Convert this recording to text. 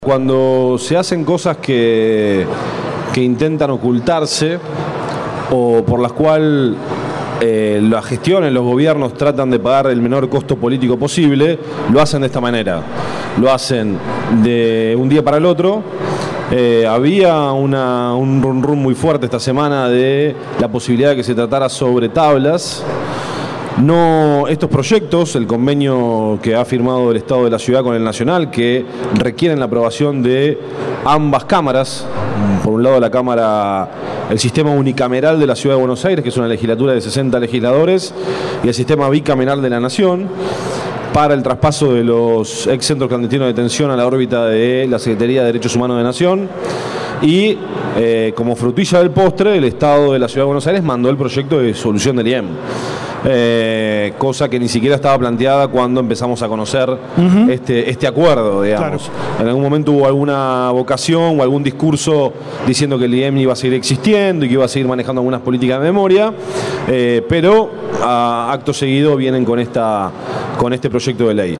Cuando se hacen cosas que intentan ocultarse o por las cuales las gestiones, los gobiernos tratan de pagar el menor costo político posible, lo hacen de esta manera. Lo hacen de un día para el otro. Había un rum muy fuerte esta semana de la posibilidad de que se tratara sobre tablas. No, estos proyectos, el convenio que ha firmado el Estado de la Ciudad con el Nacional, que requieren la aprobación de ambas cámaras, por un lado la Cámara, el sistema unicameral de la Ciudad de Buenos Aires, que es una legislatura de 60 legisladores, y el sistema bicameral de la Nación, para el traspaso de los ex centros clandestinos de detención a la órbita de la Secretaría de Derechos Humanos de Nación. Y como frutilla del postre, el Estado de la Ciudad de Buenos Aires mandó el proyecto de solución del IEM. Cosa que ni siquiera estaba planteada cuando empezamos a conocer este acuerdo, digamos. Claro. En algún momento hubo alguna vocación o algún discurso diciendo que el IEM iba a seguir existiendo y que iba a seguir manejando algunas políticas de memoria, pero acto seguido vienen con este proyecto de ley.